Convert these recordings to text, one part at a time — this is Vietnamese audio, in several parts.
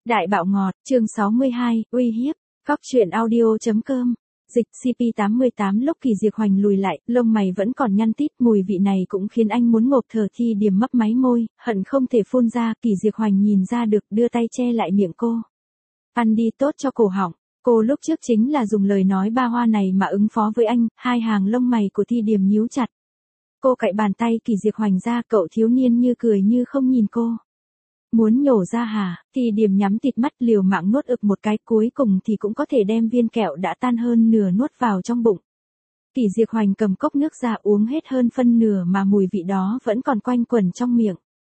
Đại bạo ngọt, chương 62, uy hiếp, Cóc truyện audio.com. Dịch CP88 lúc Kỳ Diệp Hoành lùi lại, lông mày vẫn còn nhăn tít, mùi vị này cũng khiến anh muốn ngộp thở. Thi Điềm mấp máy môi, hận không thể phun ra. Kỳ Diệp Hoành nhìn ra được, đưa tay che lại miệng cô. Ăn đi, tốt cho cổ họng. Cô lúc trước chính là dùng lời nói ba hoa này mà ứng phó với anh. Hai hàng lông mày của Thi Điềm nhíu chặt. Cô cạy bàn tay Kỳ Diệp Hoành ra, cậu thiếu niên như cười như không nhìn cô. Muốn nhổ ra hả? Thi Điềm nhắm tịt mắt liều mạng nuốt ực một cái, cuối cùng thì cũng có thể đem viên kẹo đã tan hơn nửa nuốt vào trong bụng. Kỳ Diệp Hoành cầm cốc nước ra uống hết hơn phân nửa mà mùi vị đó vẫn còn quanh quẩn trong miệng.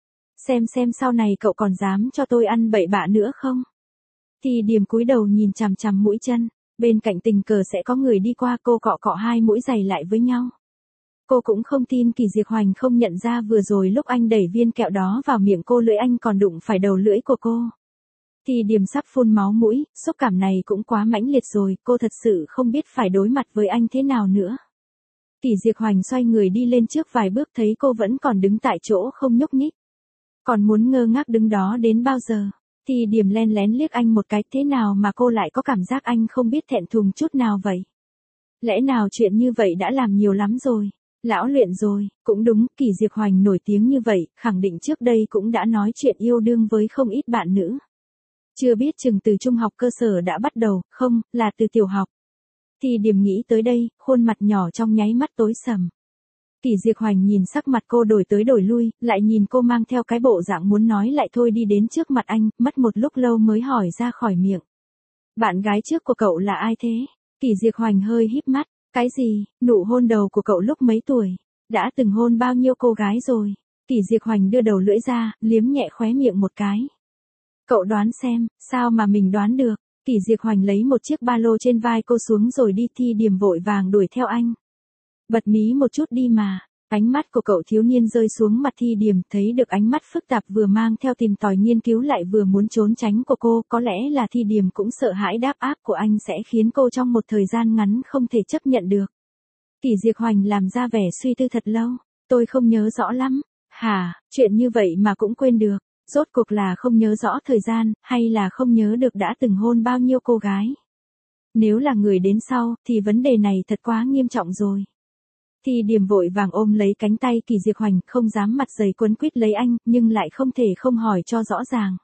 Xem sau này cậu còn dám cho tôi ăn bậy bạ nữa không? Thi Điềm cúi đầu nhìn chằm chằm mũi chân, bên cạnh tình cờ sẽ có người đi qua, cô cọ cọ hai mũi giày lại với nhau. Cô cũng không tin Kỳ Diệp Hoành không nhận ra vừa rồi lúc anh đẩy viên kẹo đó vào miệng cô, lưỡi anh còn đụng phải đầu lưỡi của cô. Thì Điềm sắp phun máu mũi, xúc cảm này cũng quá mãnh liệt rồi, cô thật sự không biết phải đối mặt với anh thế nào nữa. Kỳ Diệp Hoành xoay người đi lên trước vài bước, thấy cô vẫn còn đứng tại chỗ không nhúc nhích. Còn muốn ngơ ngác đứng đó đến bao giờ? Thì Điềm len lén liếc anh một cái, thế nào mà cô lại có cảm giác anh không biết thẹn thùng chút nào vậy? Lẽ nào chuyện như vậy đã làm nhiều lắm rồi? Lão luyện rồi, cũng đúng, Kỳ Diệp Hoành nổi tiếng như vậy, khẳng định trước đây cũng đã nói chuyện yêu đương với không ít bạn nữ. Chưa biết chừng từ trung học cơ sở đã bắt đầu, không, là từ tiểu học. Thì Điềm nghĩ tới đây, khuôn mặt nhỏ trong nháy mắt tối sầm. Kỳ Diệp Hoành nhìn sắc mặt cô đổi tới đổi lui, lại nhìn cô mang theo cái bộ dạng muốn nói lại thôi đi đến trước mặt anh, mất một lúc lâu mới hỏi ra khỏi miệng. Bạn gái trước của cậu là ai thế? Kỳ Diệp Hoành hơi híp mắt. Cái gì? Nụ hôn đầu của cậu lúc mấy tuổi? Đã từng hôn bao nhiêu cô gái rồi? Kỳ Diệp Hoành đưa đầu lưỡi ra, liếm nhẹ khóe miệng một cái. Cậu đoán xem, sao mà mình đoán được? Kỳ Diệp Hoành lấy một chiếc ba lô trên vai cô xuống rồi đi. Thi Điềm vội vàng đuổi theo anh. Bật mí một chút đi mà. Ánh mắt của cậu thiếu niên rơi xuống mặt Thi Điềm, thấy được ánh mắt phức tạp vừa mang theo tìm tòi nghiên cứu lại vừa muốn trốn tránh của cô, có lẽ là Thi Điềm cũng sợ hãi đáp áp của anh sẽ khiến cô trong một thời gian ngắn không thể chấp nhận được. Kỳ Diệp Hoành làm ra vẻ suy tư thật lâu, tôi không nhớ rõ lắm. Hả, chuyện như vậy mà cũng quên được, rốt cuộc là không nhớ rõ thời gian, hay là không nhớ được đã từng hôn bao nhiêu cô gái? Nếu là người đến sau, thì vấn đề này thật quá nghiêm trọng rồi. Thì Điềm vội vàng ôm lấy cánh tay Kỳ Diệp Hoành, không dám mặt dày quấn quýt lấy anh, nhưng lại không thể không hỏi cho rõ ràng.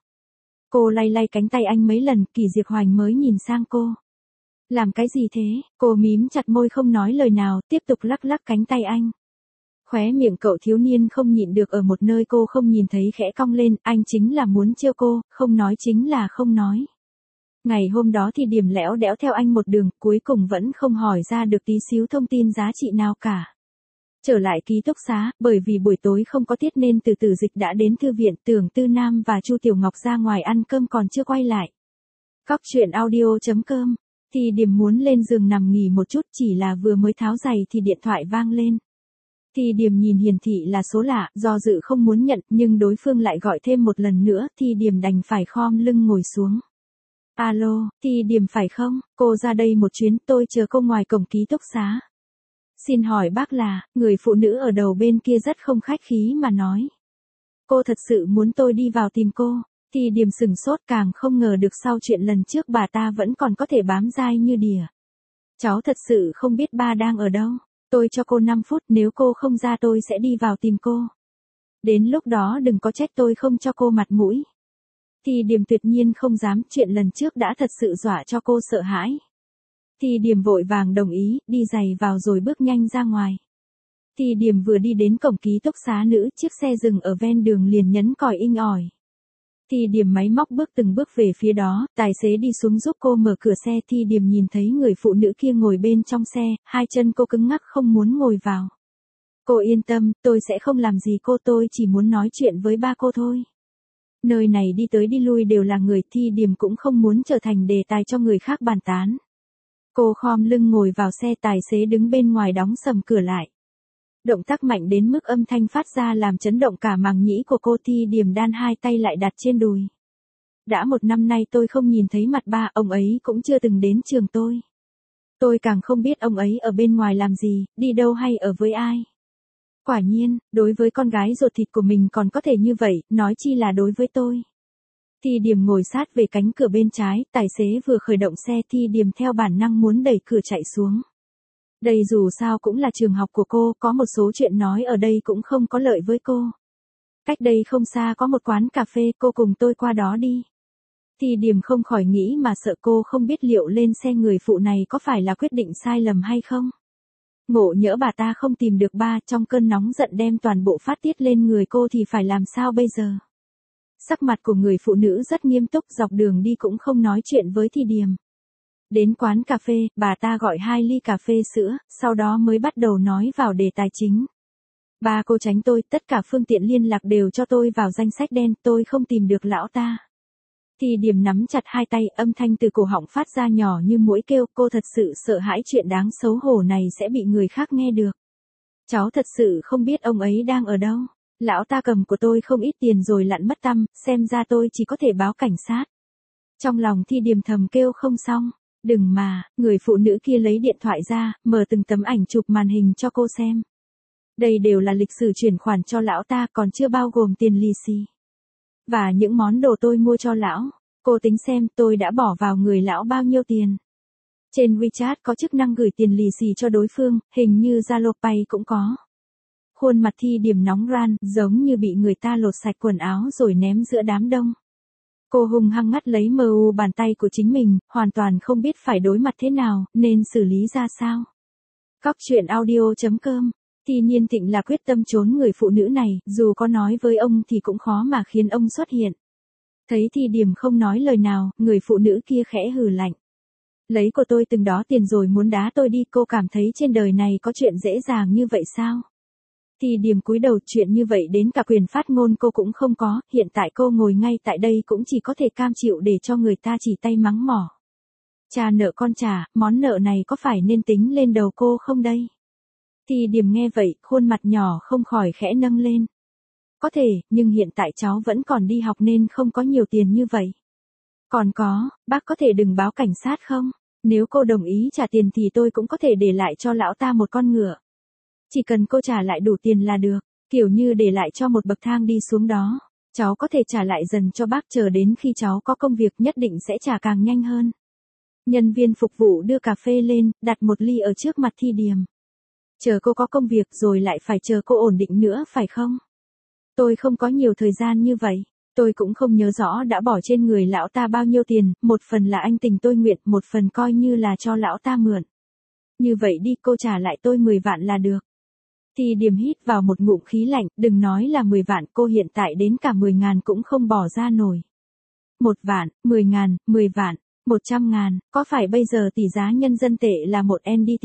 Cô lay lay cánh tay anh mấy lần, Kỳ Diệp Hoành mới nhìn sang cô. Làm cái gì thế? Cô mím chặt môi không nói lời nào, tiếp tục lắc lắc cánh tay anh. Khóe miệng cậu thiếu niên không nhịn được ở một nơi cô không nhìn thấy khẽ cong lên, anh chính là muốn trêu cô, không nói chính là không nói. Ngày hôm đó thì Điềm lẽo đẽo theo anh một đường, cuối cùng vẫn không hỏi ra được tí xíu thông tin giá trị nào cả. Trở lại ký túc xá, bởi vì buổi tối không có tiết nên từ từ Dịch đã đến thư viện, Tưởng Tư Nam và Chu Tiểu Ngọc ra ngoài ăn cơm còn chưa quay lại. Cóc truyện audio.com. Thì Điềm muốn lên giường nằm nghỉ một chút, chỉ là vừa mới tháo giày thì điện thoại vang lên. Thì Điềm nhìn hiển thị là số lạ, do dự không muốn nhận, nhưng đối phương lại gọi thêm một lần nữa, thì Điềm đành phải khom lưng ngồi xuống. Alo, Thì Điềm phải không? Cô ra đây một chuyến, tôi chờ cô ngoài cổng ký túc xá. Xin hỏi bác là, người phụ nữ ở đầu bên kia rất không khách khí mà nói. Cô thật sự muốn tôi đi vào tìm cô? Thì Điềm sửng sốt, càng không ngờ được sau chuyện lần trước bà ta vẫn còn có thể bám dai như đỉa. Cháu thật sự không biết ba đang ở đâu. Tôi cho cô 5 phút, nếu cô không ra tôi sẽ đi vào tìm cô. Đến lúc đó đừng có trách tôi không cho cô mặt mũi. Thì Điềm tuyệt nhiên không dám, chuyện lần trước đã thật sự dọa cho cô sợ hãi. Thì Điềm vội vàng đồng ý, đi giày vào rồi bước nhanh ra ngoài. Thì Điềm vừa đi đến cổng ký túc xá nữ, chiếc xe dừng ở ven đường liền nhấn còi inh ỏi. Thì Điềm máy móc bước từng bước về phía đó, tài xế đi xuống giúp cô mở cửa xe. Thì Điềm nhìn thấy người phụ nữ kia ngồi bên trong xe, hai chân cô cứng ngắc không muốn ngồi vào. Cô yên tâm, tôi sẽ không làm gì cô, tôi chỉ muốn nói chuyện với ba cô thôi. Nơi này đi tới đi lui đều là người, Thì Điềm cũng không muốn trở thành đề tài cho người khác bàn tán. Cô khom lưng ngồi vào xe, tài xế đứng bên ngoài đóng sầm cửa lại. Động tác mạnh đến mức âm thanh phát ra làm chấn động cả màng nhĩ của cô. Thì Điềm đan hai tay lại đặt trên đùi. Đã 1 năm nay tôi không nhìn thấy mặt ba, ông ấy cũng chưa từng đến trường tôi. Tôi càng không biết ông ấy ở bên ngoài làm gì, đi đâu hay ở với ai. Quả nhiên, đối với con gái ruột thịt của mình còn có thể như vậy, nói chi là đối với tôi. Thi Điềm ngồi sát về cánh cửa bên trái, tài xế vừa khởi động xe, Thi Điềm theo bản năng muốn đẩy cửa chạy xuống. Đây dù sao cũng là trường học của cô, có một số chuyện nói ở đây cũng không có lợi với cô. Cách đây không xa có một quán cà phê, cô cùng tôi qua đó đi. Thi Điềm không khỏi nghĩ mà sợ cô không biết liệu lên xe người phụ này có phải là quyết định sai lầm hay không. Ngộ nhỡ bà ta không tìm được ba, trong cơn nóng giận đem toàn bộ phát tiết lên người cô thì phải làm sao bây giờ? Sắc mặt của người phụ nữ rất nghiêm túc, dọc đường đi cũng không nói chuyện với Thi Điềm. Đến quán cà phê, bà ta gọi 2 ly cà phê sữa, sau đó mới bắt đầu nói vào đề tài chính. Ba cô tránh tôi, tất cả phương tiện liên lạc đều cho tôi vào danh sách đen, tôi không tìm được lão ta. Thi Điềm nắm chặt hai tay, âm thanh từ cổ họng phát ra nhỏ như muỗi kêu, cô thật sự sợ hãi chuyện đáng xấu hổ này sẽ bị người khác nghe được. Cháu thật sự không biết ông ấy đang ở đâu. Lão ta cầm của tôi không ít tiền rồi lặn mất tăm, xem ra tôi chỉ có thể báo cảnh sát. Trong lòng Thi Điềm thầm kêu không xong. Đừng mà, người phụ nữ kia lấy điện thoại ra, mở từng tấm ảnh chụp màn hình cho cô xem. Đây đều là lịch sử chuyển khoản cho lão ta, còn chưa bao gồm tiền lì xì. Và những món đồ tôi mua cho lão, cô tính xem tôi đã bỏ vào người lão bao nhiêu tiền. Trên WeChat có chức năng gửi tiền lì xì cho đối phương, hình như Zalo Pay cũng có. Khuôn mặt Thi Điềm nóng ran, giống như bị người ta lột sạch quần áo rồi ném giữa đám đông. Cô hung hăng ngắt lấy bàn tay của chính mình, hoàn toàn không biết phải đối mặt thế nào, nên xử lý ra sao. Cóc truyện audio.com. Thi Nhiên Thịnh là quyết tâm trốn người phụ nữ này, dù có nói với ông thì cũng khó mà khiến ông xuất hiện. Thấy Thi Điềm không nói lời nào, người phụ nữ kia khẽ hừ lạnh. Lấy của tôi từng đó tiền rồi muốn đá tôi đi, cô cảm thấy trên đời này có chuyện dễ dàng như vậy sao? Thi Điềm cúi đầu, chuyện như vậy đến cả quyền phát ngôn cô cũng không có, hiện tại cô ngồi ngay tại đây cũng chỉ có thể cam chịu để cho người ta chỉ tay mắng mỏ. Cha nợ con trả, món nợ này có phải nên tính lên đầu cô không đây? Thi Điềm nghe vậy, khuôn mặt nhỏ không khỏi khẽ nâng lên. Có thể, nhưng hiện tại cháu vẫn còn đi học nên không có nhiều tiền như vậy. Còn có, bác có thể đừng báo cảnh sát không? Nếu cô đồng ý trả tiền thì tôi cũng có thể để lại cho lão ta một con ngựa. Chỉ cần cô trả lại đủ tiền là được, kiểu như để lại cho một bậc thang đi xuống đó. Cháu có thể trả lại dần cho bác, chờ đến khi cháu có công việc nhất định sẽ trả càng nhanh hơn. Nhân viên phục vụ đưa cà phê lên, đặt một ly ở trước mặt Thi Điềm. Chờ cô có công việc rồi lại phải chờ cô ổn định nữa phải không? Tôi không có nhiều thời gian như vậy. Tôi cũng không nhớ rõ đã bỏ trên người lão ta bao nhiêu tiền, một phần là anh tình tôi nguyện, một phần coi như là cho lão ta mượn. Như vậy đi, cô trả lại tôi 10 vạn là được. Thi Điềm hít vào một ngụm khí lạnh, đừng nói là 10 vạn, cô hiện tại đến cả 10.000 cũng không bỏ ra nổi. 1 vạn, 10.000, 10 vạn, 100.000, có phải bây giờ tỷ giá nhân dân tệ là 1 NDT?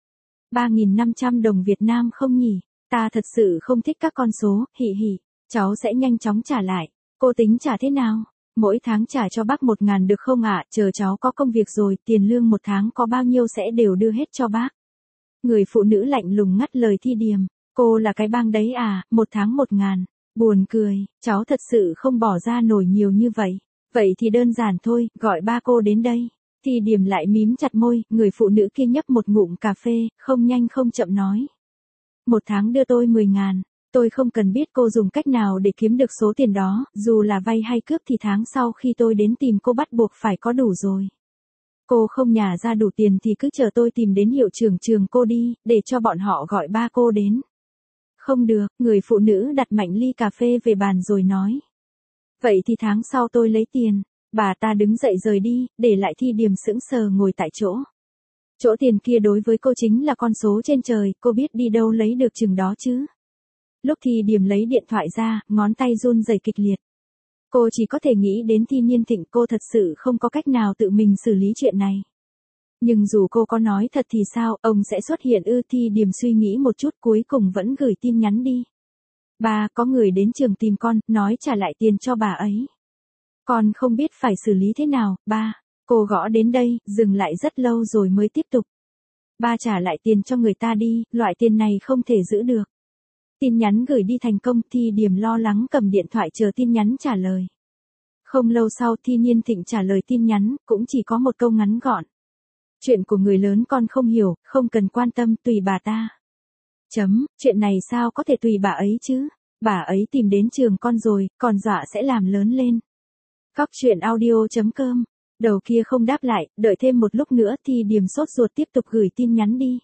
3.500 đồng Việt Nam không nhỉ? Ta thật sự không thích các con số, hỉ hỉ. Cháu sẽ nhanh chóng trả lại. Cô tính trả thế nào? Mỗi tháng trả cho bác 1.000 được không ạ? Chờ cháu có công việc rồi, tiền lương một tháng có bao nhiêu sẽ đều đưa hết cho bác. Người phụ nữ lạnh lùng ngắt lời Thi Điềm. Cô là cái bang đấy à, một tháng 1.000. Buồn cười, cháu thật sự không bỏ ra nổi nhiều như vậy. Vậy thì đơn giản thôi, gọi ba cô đến đây. Thi Điềm lại mím chặt môi, người phụ nữ kia nhấp một ngụm cà phê, không nhanh không chậm nói. Một tháng đưa tôi 10.000. Tôi không cần biết cô dùng cách nào để kiếm được số tiền đó, dù là vay hay cướp thì tháng sau khi tôi đến tìm cô bắt buộc phải có đủ rồi. Cô không nhả ra đủ tiền thì cứ chờ tôi tìm đến hiệu trưởng trường cô đi, để cho bọn họ gọi ba cô đến. Không được, người phụ nữ đặt mạnh ly cà phê về bàn rồi nói. Vậy thì tháng sau tôi lấy tiền. Bà ta đứng dậy rời đi, để lại Thi Điềm sững sờ ngồi tại chỗ. Chỗ tiền kia đối với cô chính là con số trên trời, cô biết đi đâu lấy được chừng đó chứ. Lúc Thi Điềm lấy điện thoại ra, ngón tay run rẩy kịch liệt. Cô chỉ có thể nghĩ đến Thi Nhiên Thịnh, cô thật sự không có cách nào tự mình xử lý chuyện này. Nhưng dù cô có nói thật thì sao, ông sẽ xuất hiện ư? Thi Điềm suy nghĩ một chút cuối cùng vẫn gửi tin nhắn đi. Ba, có người đến trường tìm con, nói trả lại tiền cho bà ấy. Con không biết phải xử lý thế nào, ba. Cô gõ đến đây, dừng lại rất lâu rồi mới tiếp tục. Ba trả lại tiền cho người ta đi, loại tiền này không thể giữ được. Tin nhắn gửi đi thành công, Thi Điềm lo lắng cầm điện thoại chờ tin nhắn trả lời. Không lâu sau Thi Nhiên Thịnh trả lời tin nhắn, cũng chỉ có một câu ngắn gọn. Chuyện của người lớn con không hiểu, không cần quan tâm, tùy bà ta. Chuyện này sao có thể tùy bà ấy chứ? Bà ấy tìm đến trường con rồi, còn dọa sẽ làm lớn lên. Cóc truyện audio.com. Đầu kia không đáp lại, đợi thêm một lúc nữa thì Điềm sốt ruột tiếp tục gửi tin nhắn đi.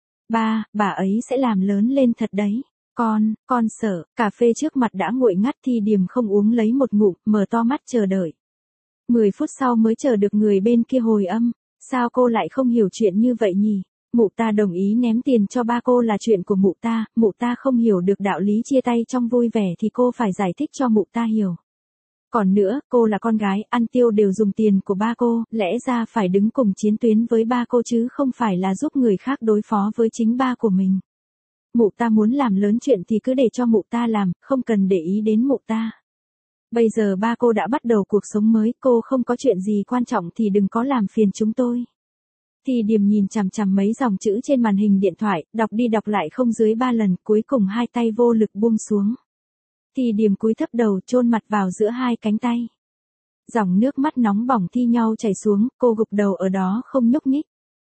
Ba, bà ấy sẽ làm lớn lên thật đấy. Con sợ. Cà phê trước mặt đã nguội ngắt thì Điềm không uống lấy một ngụm, mở to mắt chờ đợi. 10 phút sau mới chờ được người bên kia hồi âm. Sao cô lại không hiểu chuyện như vậy nhỉ? Mụ ta đồng ý ném tiền cho ba cô là chuyện của mụ ta không hiểu được đạo lý chia tay trong vui vẻ thì cô phải giải thích cho mụ ta hiểu. Còn nữa, cô là con gái, ăn tiêu đều dùng tiền của ba cô, lẽ ra phải đứng cùng chiến tuyến với ba cô chứ không phải là giúp người khác đối phó với chính ba của mình. Mụ ta muốn làm lớn chuyện thì cứ để cho mụ ta làm, không cần để ý đến mụ ta. Bây giờ ba cô đã bắt đầu cuộc sống mới, cô không có chuyện gì quan trọng thì đừng có làm phiền chúng tôi. Thì Điềm nhìn chằm chằm mấy dòng chữ trên màn hình điện thoại, đọc đi đọc lại không dưới 3 lần, cuối cùng hai tay vô lực buông xuống. Thì Điềm cúi thấp đầu chôn mặt vào giữa hai cánh tay. Dòng nước mắt nóng bỏng thi nhau chảy xuống, cô gục đầu ở đó không nhúc nhích.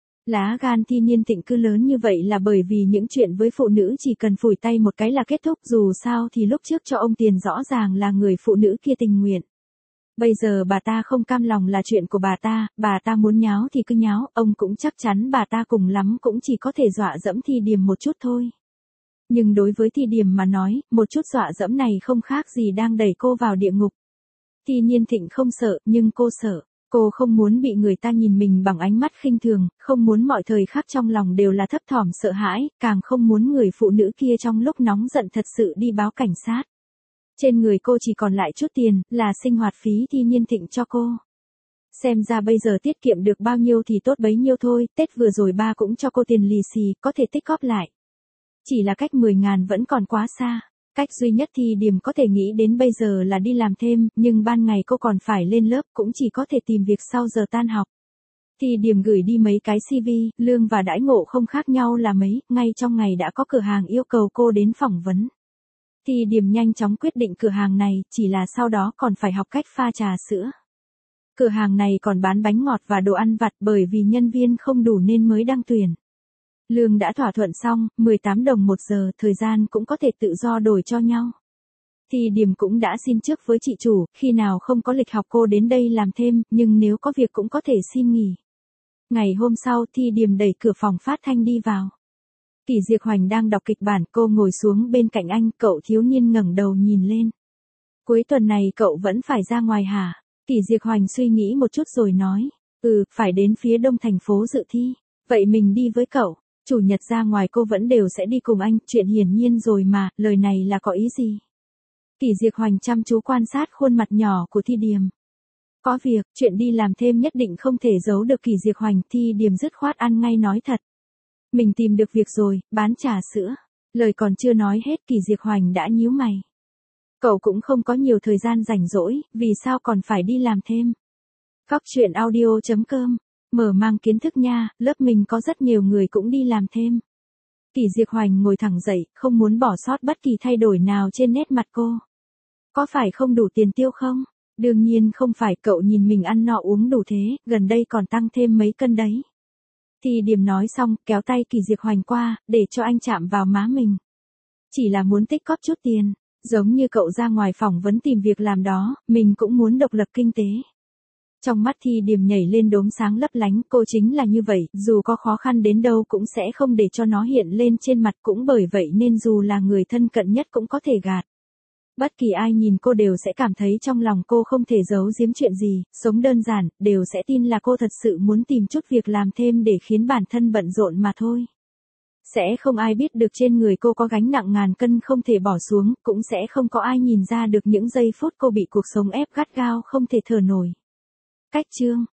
Lá gan Thi Niên Thịnh cứ lớn như vậy là bởi vì những chuyện với phụ nữ chỉ cần phủi tay một cái là kết thúc, dù sao thì lúc trước cho ông tiền rõ ràng là người phụ nữ kia tình nguyện. Bây giờ bà ta không cam lòng là chuyện của bà ta muốn nháo thì cứ nháo, ông cũng chắc chắn bà ta cùng lắm cũng chỉ có thể dọa dẫm Thi Điềm một chút thôi. Nhưng đối với Thi Điềm mà nói, một chút dọa dẫm này không khác gì đang đẩy cô vào địa ngục. Thi Niên Thịnh không sợ, nhưng cô sợ. Cô không muốn bị người ta nhìn mình bằng ánh mắt khinh thường, không muốn mọi thời khắc trong lòng đều là thấp thỏm sợ hãi, càng không muốn người phụ nữ kia trong lúc nóng giận thật sự đi báo cảnh sát. Trên người cô chỉ còn lại chút tiền, là sinh hoạt phí Thi Niên Thịnh cho cô. Xem ra bây giờ tiết kiệm được bao nhiêu thì tốt bấy nhiêu thôi, Tết vừa rồi ba cũng cho cô tiền lì xì, có thể tích góp lại. Chỉ là cách 10.000 vẫn còn quá xa. Cách duy nhất thì Điềm có thể nghĩ đến bây giờ là đi làm thêm, nhưng ban ngày cô còn phải lên lớp cũng chỉ có thể tìm việc sau giờ tan học. Thì Điềm gửi đi mấy cái CV, lương và đãi ngộ không khác nhau là mấy, ngay trong ngày đã có cửa hàng yêu cầu cô đến phỏng vấn. Thì Điềm nhanh chóng quyết định cửa hàng này, chỉ là sau đó còn phải học cách pha trà sữa. Cửa hàng này còn bán bánh ngọt và đồ ăn vặt bởi vì nhân viên không đủ nên mới đăng tuyển. Lương đã thỏa thuận xong, 18 đồng 1 giờ, thời gian cũng có thể tự do đổi cho nhau. Thì Điềm cũng đã xin trước với chị chủ, khi nào không có lịch học cô đến đây làm thêm, nhưng nếu có việc cũng có thể xin nghỉ. Ngày hôm sau Thì Điềm đẩy cửa phòng phát thanh đi vào. Kỷ Diệp Hoành đang đọc kịch bản, cô ngồi xuống bên cạnh anh, cậu thiếu niên ngẩng đầu nhìn lên. Cuối tuần này cậu vẫn phải ra ngoài hả? Kỷ Diệp Hoành suy nghĩ một chút rồi nói, phải đến phía đông thành phố dự thi, vậy mình đi với cậu. Chủ nhật ra ngoài cô vẫn đều sẽ đi cùng anh, chuyện hiển nhiên rồi mà, lời này là có ý gì? Kỷ Diệp Hoành chăm chú quan sát khuôn mặt nhỏ của Thi Điềm. Có việc, chuyện đi làm thêm nhất định không thể giấu được Kỷ Diệp Hoành, Thi Điềm dứt khoát ăn ngay nói thật. Mình tìm được việc rồi, bán trà sữa. Lời còn chưa nói hết Kỷ Diệp Hoành đã nhíu mày. Cậu cũng không có nhiều thời gian rảnh rỗi, vì sao còn phải đi làm thêm? Cóc truyện audio.com. Mở mang kiến thức nha, lớp mình có rất nhiều người cũng đi làm thêm. Kỷ Diệp Hoành ngồi thẳng dậy, không muốn bỏ sót bất kỳ thay đổi nào trên nét mặt cô. Có phải không đủ tiền tiêu không? Đương nhiên không phải, cậu nhìn mình ăn no uống đủ thế, gần đây còn tăng thêm mấy cân đấy. Thì Điềm nói xong, kéo tay Kỷ Diệp Hoành qua, để cho anh chạm vào má mình. Chỉ là muốn tích góp chút tiền, giống như cậu ra ngoài phỏng vấn tìm việc làm đó, mình cũng muốn độc lập kinh tế. Trong mắt Thi Điềm nhảy lên đốm sáng lấp lánh, cô chính là như vậy, dù có khó khăn đến đâu cũng sẽ không để cho nó hiện lên trên mặt, cũng bởi vậy nên dù là người thân cận nhất cũng có thể gạt. Bất kỳ ai nhìn cô đều sẽ cảm thấy trong lòng cô không thể giấu giếm chuyện gì, sống đơn giản, đều sẽ tin là cô thật sự muốn tìm chút việc làm thêm để khiến bản thân bận rộn mà thôi. Sẽ không ai biết được trên người cô có gánh nặng ngàn cân không thể bỏ xuống, cũng sẽ không có ai nhìn ra được những giây phút cô bị cuộc sống ép gắt gao không thể thở nổi. Cách chương